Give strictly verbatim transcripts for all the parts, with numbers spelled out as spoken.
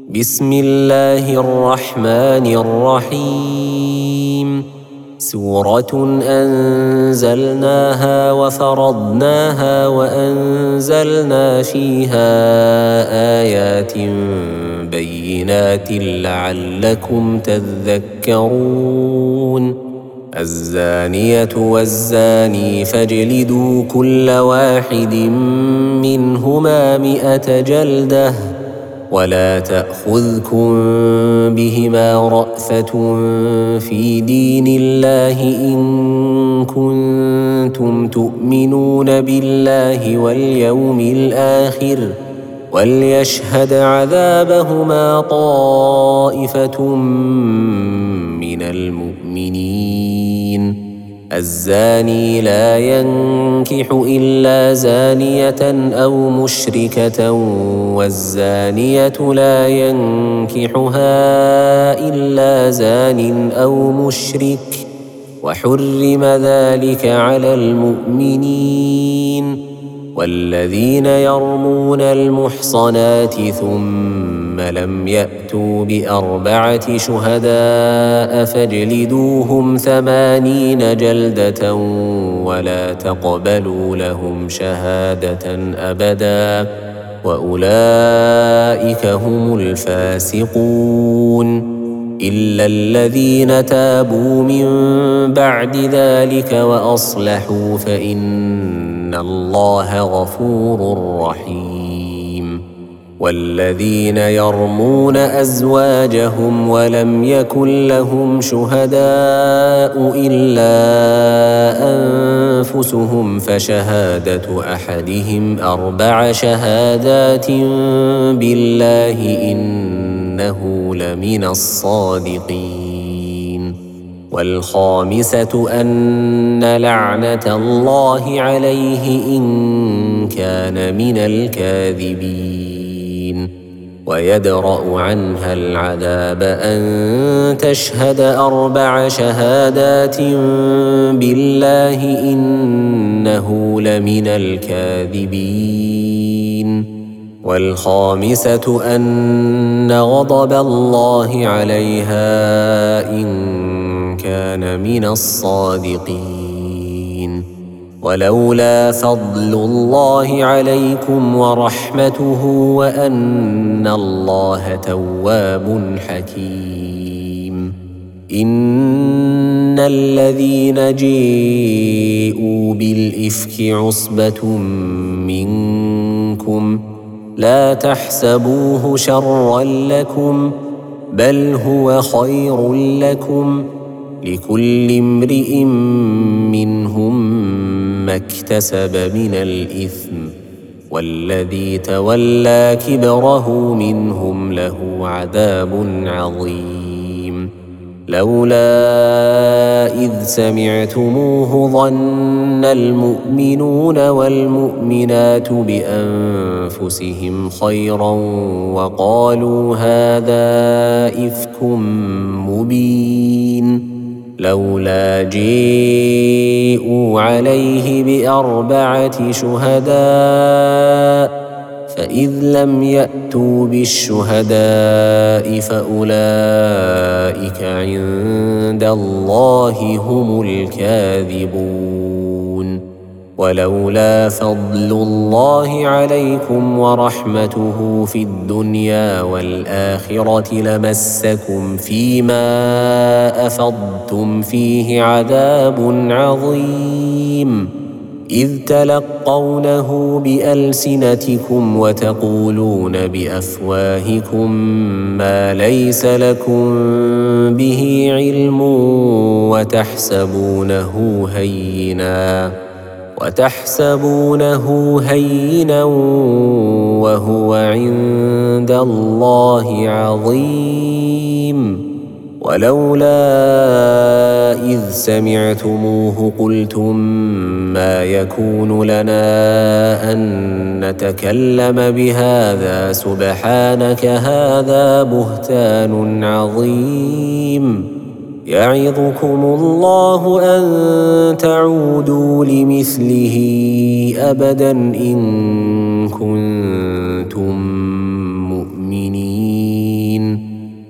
بسم الله الرحمن الرحيم. سورة أنزلناها وفرضناها وأنزلنا فيها آيات بينات لعلكم تذكرون. الزانية والزاني فاجلدوا كل واحد منهما مئة جلدة ولا تأخذكم بهما رأفة في دين الله إن كنتم تؤمنون بالله واليوم الآخر وليشهد عذابهما طائفة من المؤمنين. الزاني لا ينكح إلا زانية أو مشركة والزانية لا ينكحها إلا زان أو مشرك وحرم ذلك على المؤمنين. والذين يرمون المحصنات ثم لم يأتوا بأربعة شهداء فاجلدوهم ثمانين جلدة ولا تقبلوا لهم شهادة أبدا وأولئك هم الفاسقون. إلا الذين تابوا من بعد ذلك وأصلحوا فإن الله غفور رحيم. والذين يرمون أزواجهم ولم يكن لهم شهداء إلا أنفسهم فشهادة أحدهم أربع شهادات بالله إنه لمن الصادقين. والخامسة أن لعنة الله عليه إن كان من الكاذبين. ويدرأ عنها العذاب أن تشهد أربع شهادات بالله إنه لمن الكاذبين. والخامسة أن غضب الله عليها إن كان من الصادقين. ولولا فضل الله عليكم ورحمته وأن الله تواب حكيم. إن الذين جاءوا بالإفك عصبة منكم لا تحسبوه شرا لكم بل هو خير لكم لكل امرئ منهم ما اكتسب من الإثم والذي تولى كبره منهم له عذاب عظيم. لولا إذ سمعتموه ظن المؤمنون والمؤمنات بأنفسهم خيرا وقالوا هذا إفك مبين. لولا جاءوا عليه بأربعة شهداء فإذ لم يأتوا بالشهداء فأولئك عند الله هم الكاذبون. ولولا فضل الله عليكم ورحمته في الدنيا والآخرة لمسكم فيما أفضتم فيه عذاب عظيم إذ تلقونه بألسنتكم وتقولون بأفواهكم ما ليس لكم به علم وتحسبونه هينا وتحسبونه هينا وهو عند الله عظيم. ولولا إذ سمعتموه قلتم ما يكون لنا أن نتكلم بهذا سبحانك هذا بهتان عظيم. يعظكم الله أن تعودوا لمثله أبدا إن كنتم مؤمنين.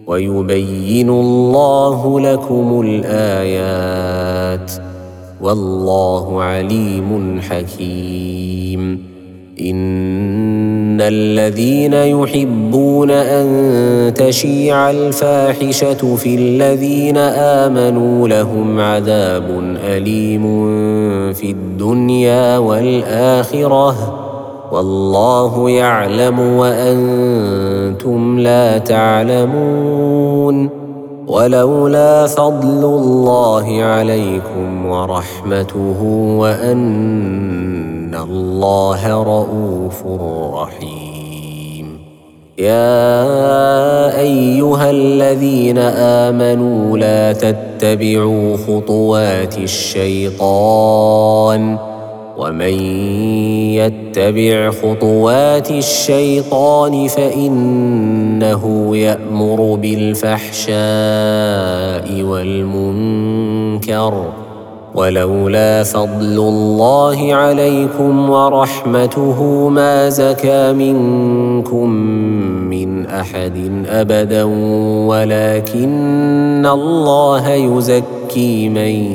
ويبين الله لكم الآيات والله عليم حكيم. إن الذين يحبون أن تشيع الفاحشة في الذين آمنوا لهم عذاب أليم في الدنيا والآخرة والله يعلم وأنتم لا تعلمون. ولولا فضل الله عليكم ورحمته وأن الله رءوف رحيم. يا أيها الذين آمنوا لا تتبعوا خطوات الشيطان ومن يتبع خطوات الشيطان فإنه يأمر بالفحشاء والمنكر ولولا فضل الله عليكم ورحمته ما زكى منكم من أحد أبدا ولكن الله يزكي من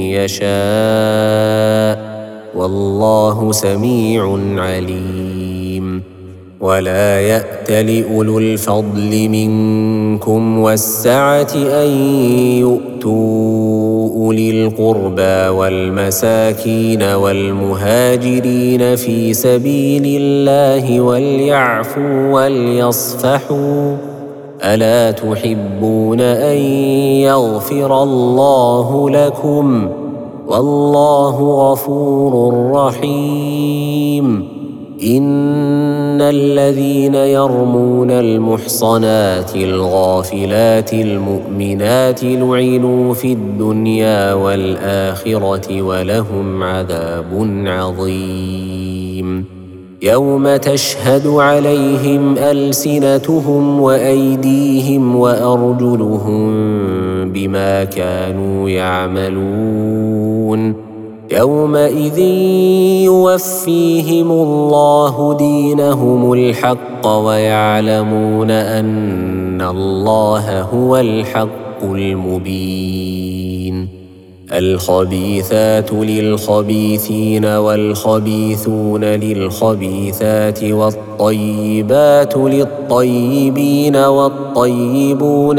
يشاء والله سميع عليم. ولا يأتل أولو الفضل منكم والسعة أن يؤتوا أولي القربى والمساكين والمهاجرين في سبيل الله وليعفوا وليصفحوا ألا تحبون أن يغفر الله لكم والله غفور رحيم. إن الذين يرمون المحصنات الغافلات المؤمنات لعنوا في الدنيا والآخرة ولهم عذاب عظيم. يوم تشهد عليهم ألسنتهم وأيديهم وأرجلهم بما كانوا يعملون. يومئذ يوفيهم الله دينهم الحق ويعلمون أن الله هو الحق المبين. الخبيثات للخبيثين والخبيثون للخبيثات والطيبات للطيبين والطيبون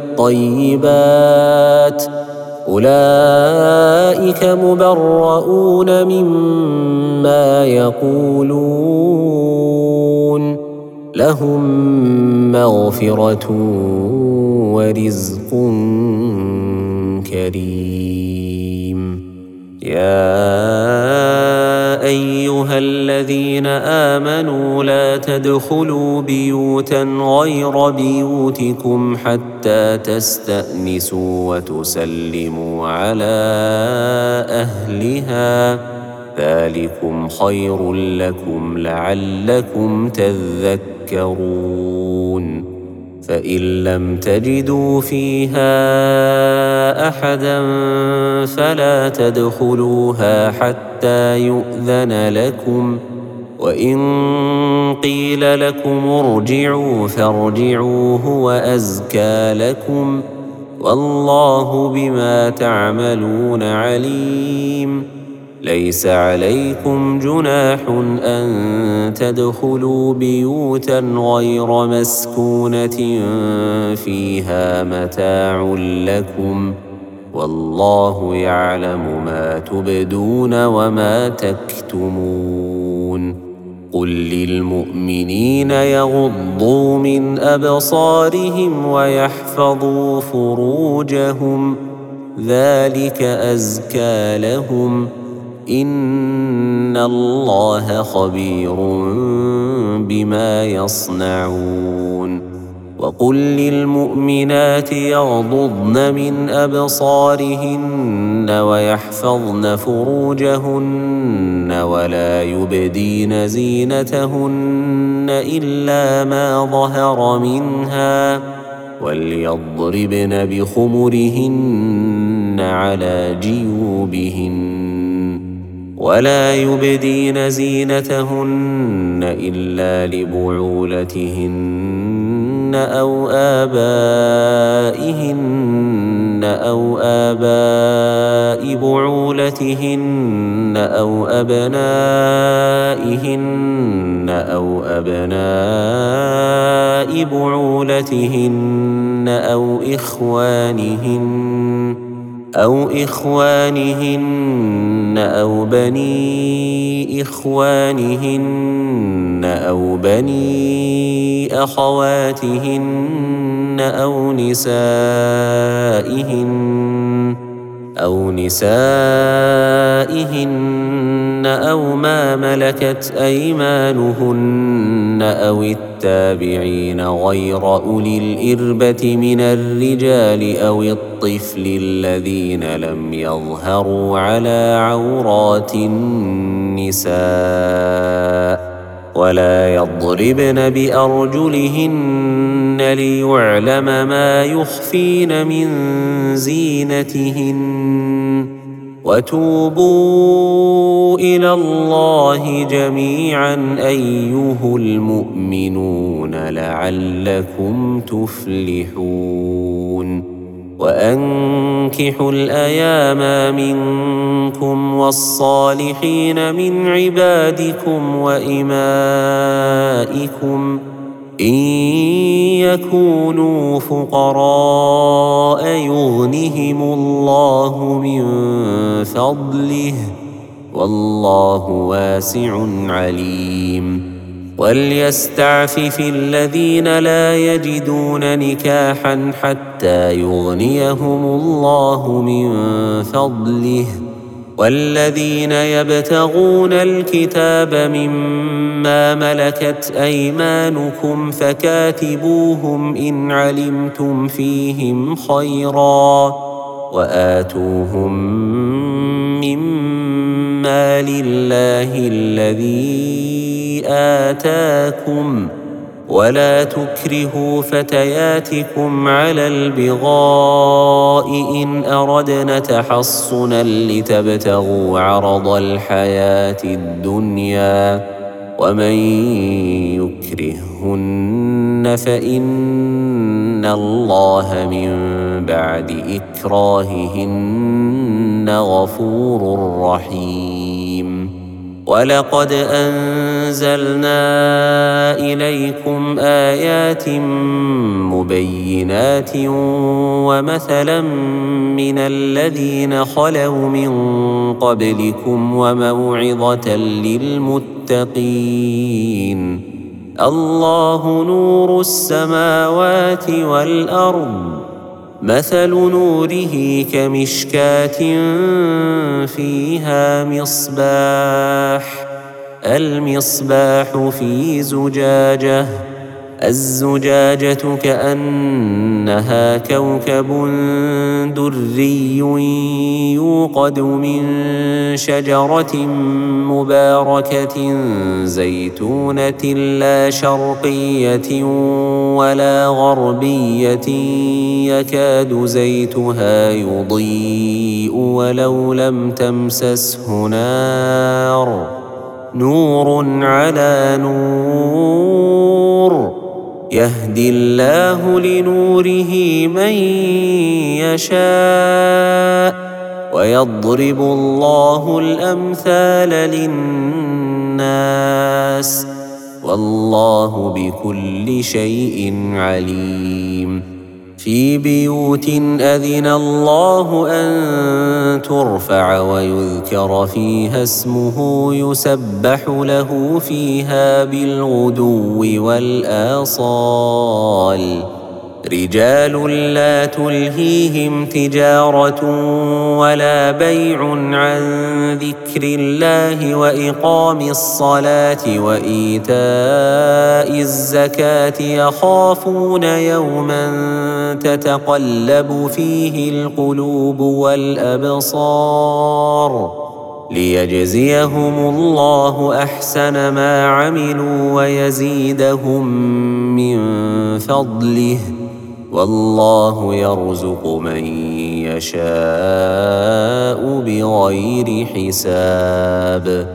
للطيبات أولئك مبرؤون مما يقولون لهم مغفرة ورزق كريم. يا أيها الذين آمنوا لا تدخلوا بيوتا غير بيوتكم حتى تستأنسوا وتسلموا على أهلها ذلكم خير لكم لعلكم تذكرون. فإن لم تجدوا فيها أحدا فلا تدخلوها حتى يؤذن لكم وإن قيل لكم ارجعوا فارجعوا هو أزكى لكم والله بما تعملون عليم. ليس عليكم جناح أن تدخلوا بيوتا غير مسكونة فيها متاع لكم والله يعلم ما تبدون وما تكتمون. قل للمؤمنين يغضوا من أبصارهم ويحفظوا فروجهم ذلك أزكى لهم إن الله خبير بما يصنعون. وقل للمؤمنات يغضضن من أبصارهن ويحفظن فروجهن ولا يبدين زينتهن إلا ما ظهر منها وليضربن بخمرهن على جيوبهن ولا يبدين زينتهن إلا لبعولتهن أو آبائهن أو آباء بعولتهن أو أبنائهن أو أبناء بعولتهن أو إخوانهن أو إخوانهن أو بني إخوانهن أو بني أخواتهن أو نسائهن أو نسائهن أو ما ملكت أيمانهن أو التابعين غير أولي الإربة من الرجال أو الطفل الذين لم يظهروا على عورات النساء ولا يضربن بأرجلهن ليعلم ما يخفين من زينتهن وتوبوا إلى الله جميعا أيها المؤمنون لعلكم تفلحون وأنكحوا الأيام منكم والصالحين من عبادكم وإمائكم إن يكونوا فقراء يغنهم الله من فضله والله واسع عليم وليستعفف الذين لا يجدون نكاحا حتى يغنيهم الله من فضله والذين يبتغون الكتاب مما ملكت أيمانكم فكاتبوهم إن علمتم فيهم خيرا وآتوهم مما لله الذي آتاكم ولا تكرهوا فتياتكم على البغاء إن أردنا تحصنا لتبتغوا عرض الحياة الدنيا ومن يكرهن فإن الله من بعد إكراههن غفور رحيم ولقد أنزلنا إليكم آيات مبينات ومثلا من الذين خلوا من قبلكم وموعظة للمتقين الله نور السماوات والأرض مثل نوره كمشكاة فيها مصباح المصباح في زجاجة الزجاجة كأنها كوكب دري يوقد من شجرة مباركة زيتونة لا شرقية ولا غربية يكاد زيتها يضيء ولو لم تمسسه نار نور على نور يهدي الله لنوره من يشاء ويضرب الله الأمثال للناس والله بكل شيء عليم في بيوت أذن الله أن ترفع ويذكر فيها اسمه يسبح له فيها بالغدو والآصال رجال لا تلهيهم تجارة ولا بيع عن ذكر الله وإقام الصلاة وإيتاء الزكاة يخافون يوما تتقلب فيه القلوب والأبصار ليجزيهم الله أحسن ما عملوا ويزيدهم من فضله والله يرزق من يشاء بغير حساب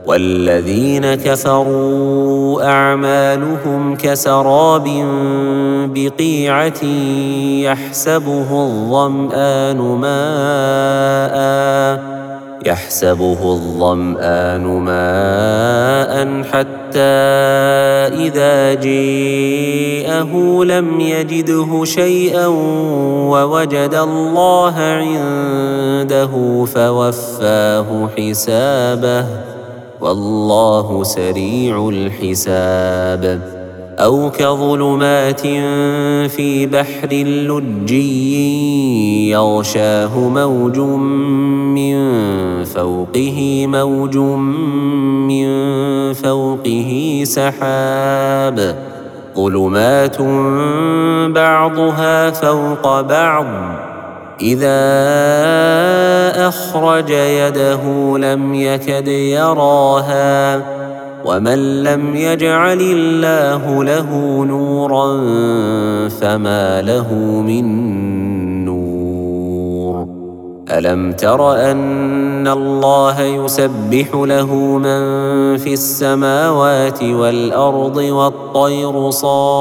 والذين كفروا أعمالهم كسراب بقيعة يحسبه الظمآن ماء يحسبه الظمآن ماء حتى إذا جاءه لم يجده شيئا ووجد الله عنده فوفاه حسابه والله سريع الحساب. أو كظلمات في بحر لجي يغشاه موج من فوقه موج من فوقه سحاب ظلمات بعضها فوق بعض إذا أخرج يده لم يكد يراها ومن لم يجعل الله له نورا فما له من نور. ألم تر أن الله يسبح له من في السماوات والأرض والطير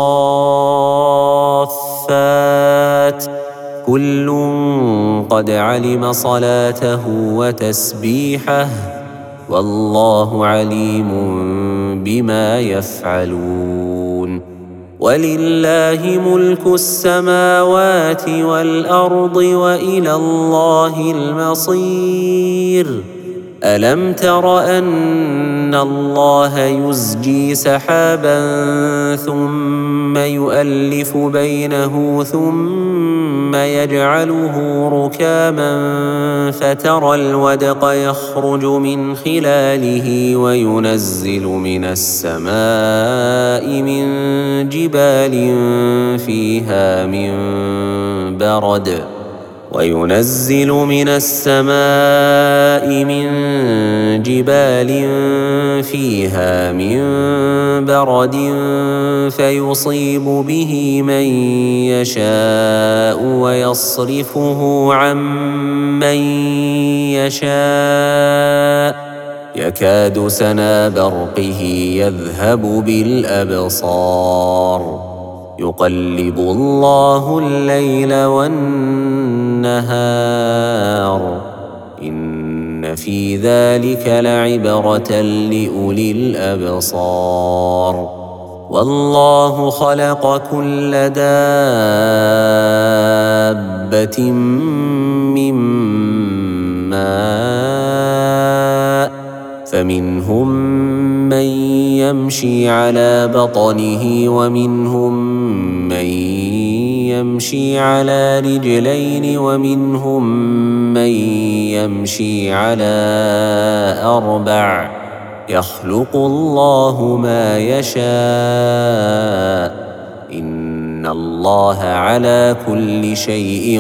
صافات كل قد علم صلاته وتسبيحه والله عليم بما يفعلون. ولله ملك السماوات والأرض وإلى الله المصير. ألم تر أن الله يزجي سحابا ثم يؤلف بينه ثم يجعله ركاما فترى الودق يخرج من خلاله وينزل من السماء من جبال فيها من برد وينزل من السماء من جبال فيها من برد فيصيب به من يشاء ويصرفه عن من يشاء يكاد سنا برقه يذهب بالأبصار يقلب الله الليل والنهار إن في ذلك لعبرة لأولي الأبصار. والله خلق كل دابة من ماء فمنهم من يمشي على بطنه ومنهم من يمشي على رجلين ومنهم من يمشي على أربع يخلق الله ما يشاء إن الله على كل شيء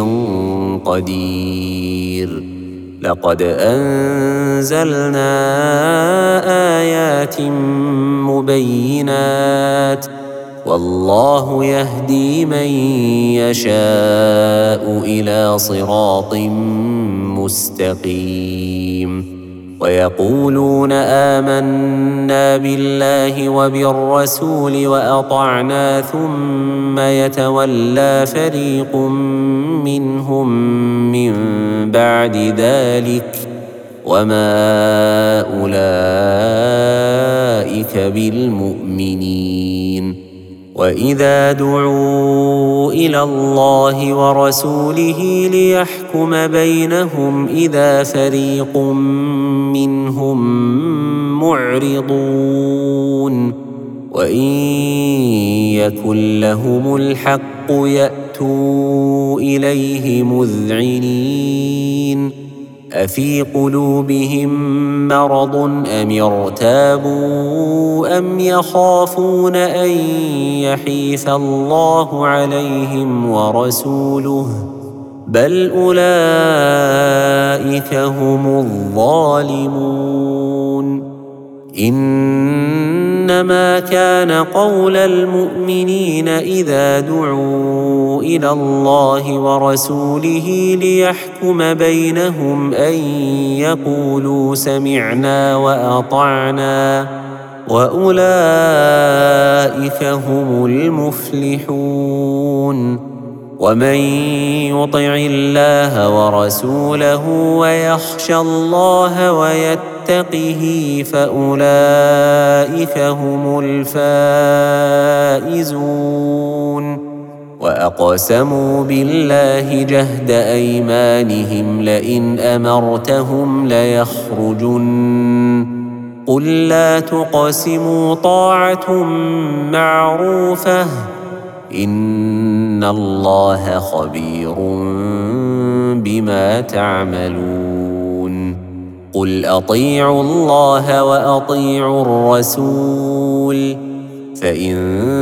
قدير. لقد أنزلنا آيات مبينات والله يهدي من يشاء إلى صراط مستقيم. ويقولون آمنا بالله وبالرسول وأطعنا ثم يتولى فريق منهم من بعد ذلك وما أولئك بالمؤمنين. وإذا دعوا إلى الله ورسوله ليحكم بينهم إذا فريق منهم معرضون وإن يكن لهم الحق يأتوا إليه مذعنين أفي قلوبهم مرض أم ارتابوا أم يخافون أن يحيف الله عليهم ورسوله بل أولئك هم الظالمون. إنما كان قول المؤمنين إذا دعوا إلى الله ورسوله ليحكم بينهم أن يقولوا سمعنا وأطعنا وأولئك هم المفلحون. ومن يطع الله ورسوله ويخشى الله ويتقه فأولئك هم الفائزون. وأقسموا بالله جهد أيمانهم لئن أمرتهم ليخرجن قل لا تقسموا طاعة معروفة إن الله خبير بما تعملون. قل أطيعوا الله وأطيعوا الرسول فإن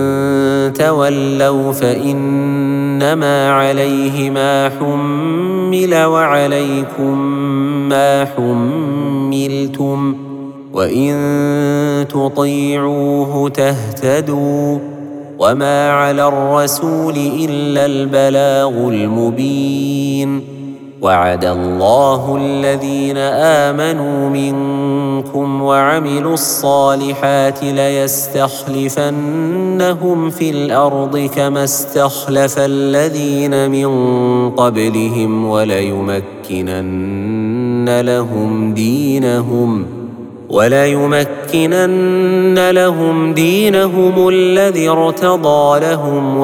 تولوا فإنما عليه ما حمل وعليكم ما حملتم وإن تطيعوه تهتدوا وما على الرسول إلا البلاغ المبين. وعد الله الذين آمنوا منكم وعملوا الصالحات ليستخلفنهم في الأرض كما استخلف الذين من قبلهم وليمكنن لهم دينهم وليمكنن لهم دينهم الذي ارتضى لهم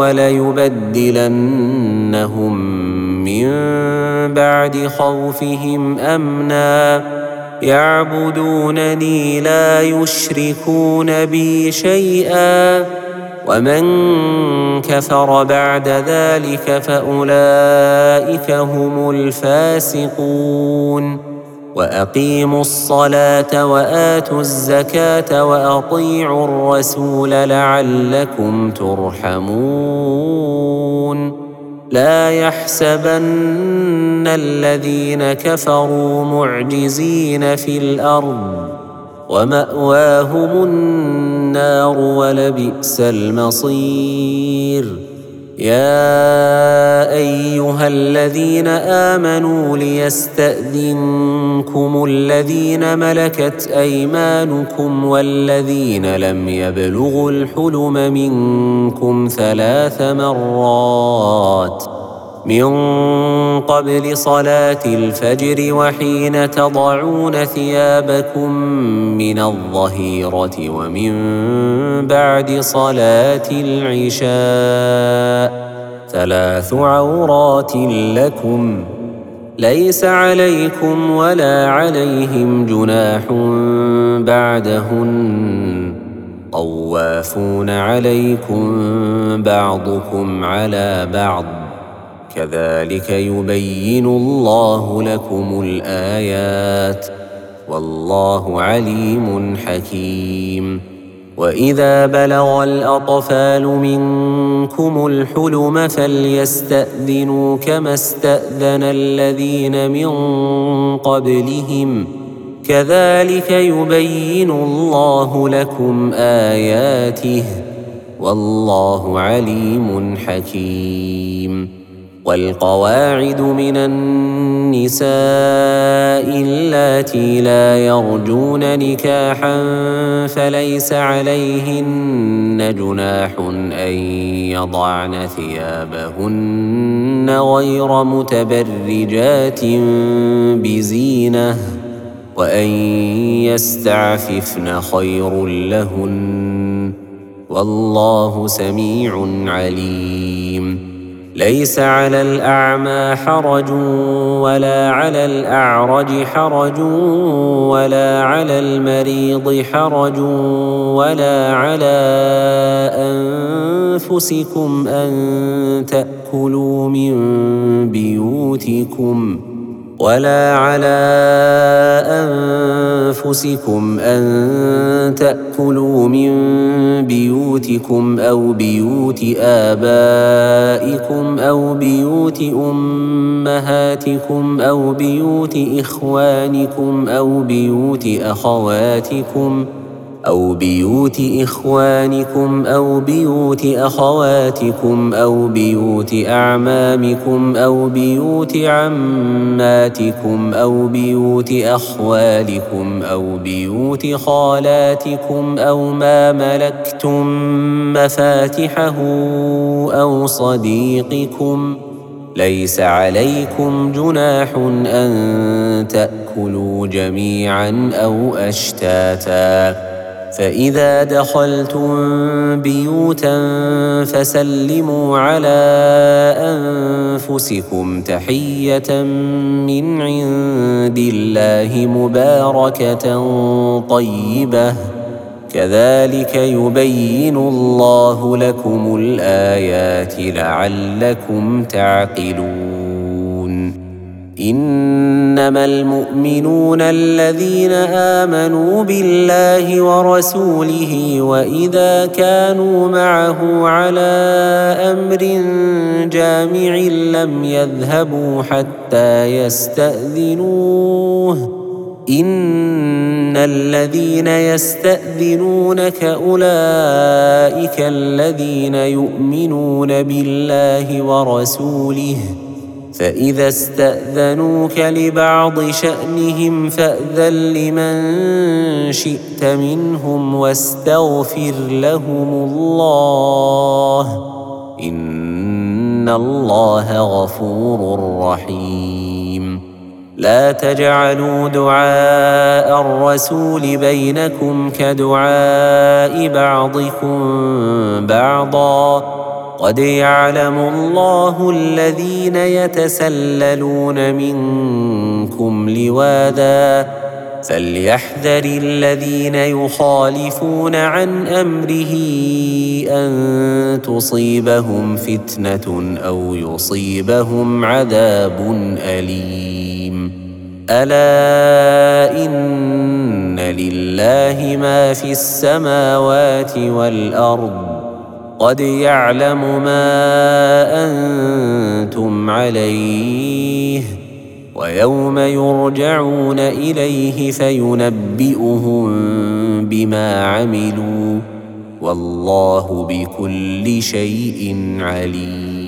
وليبدلنهم من بعد خوفهم أمنا يعبدونني لا يشركون بي شيئا ومن كفر بعد ذلك فأولئك هم الفاسقون. وأقيموا الصلاة وآتوا الزكاة وأطيعوا الرسول لعلكم ترحمون. لا يحسبن الذين كفروا معجزين في الأرض ومأواهم النار ولبئس المصير. يا أيها الذين آمنوا ليستأذنكم الذين ملكت أيمانكم والذين لم يبلغوا الحلم منكم ثلاث مرات من قبل صلاة الفجر وحين تضعون ثيابكم من الظهيرة ومن بعد صلاة العشاء ثلاث عورات لكم ليس عليكم ولا عليهم جناح بعدهن طوافون عليكم بعضكم على بعض كذلك يبين الله لكم الآيات والله عليم حكيم. وإذا بلغ الأطفال منكم الحلم فليستأذنوا كما استأذن الذين من قبلهم كذلك يبين الله لكم آياته والله عليم حكيم. والقواعد من النساء اللاتي لا يرجون نكاحا فليس عليهن جناح أن يضعن ثيابهن غير متبرجات بزينة وأن يستعففن خير لهن والله سميع عليم. ليس على الأعمى حرج ولا على الأعرج حرج ولا على المريض حرج ولا على أنفسكم أن تأكلوا من بيوتكم ولا على أنفسكم أن تأكلوا من بيوتكم أو بيوت آبائكم أو بيوت أمهاتكم أو بيوت إخوانكم أو بيوت أخواتكم أو بيوت إخوانكم أو بيوت أخواتكم أو بيوت أعمامكم أو بيوت عماتكم أو بيوت أخوالكم أو بيوت خالاتكم أو ما ملكتم مفاتحه أو صديقكم ليس عليكم جناح أن تأكلوا جميعا أو أشتاتا، فإذا دخلتم بيوتا فسلموا على أنفسكم تحية من عند الله مباركة طيبة، كذلك يبين الله لكم الآيات لعلكم تعقلون. إنما المؤمنون الذين آمنوا بالله ورسوله وإذا كانوا معه على أمر جامع لم يذهبوا حتى يستأذنوه، إن الذين يستأذنونك أولئك الذين يؤمنون بالله ورسوله، فإذا استأذنوك لبعض شأنهم فأذن لمن شئت منهم واستغفر لهم الله، إن الله غفور رحيم. لا تجعلوا دعاء الرسول بينكم كدعاء بعضكم بعضا، قد يعلم الله الذين يتسللون منكم لواذا، فليحذر الذين يخالفون عن أمره أن تصيبهم فتنة أو يصيبهم عذاب أليم. ألا إن لله ما في السماوات والأرض، قد يعلم ما أنتم عليه، ويوم يرجعون إليه فينبئهم بما عملوا، والله بكل شيء عليم.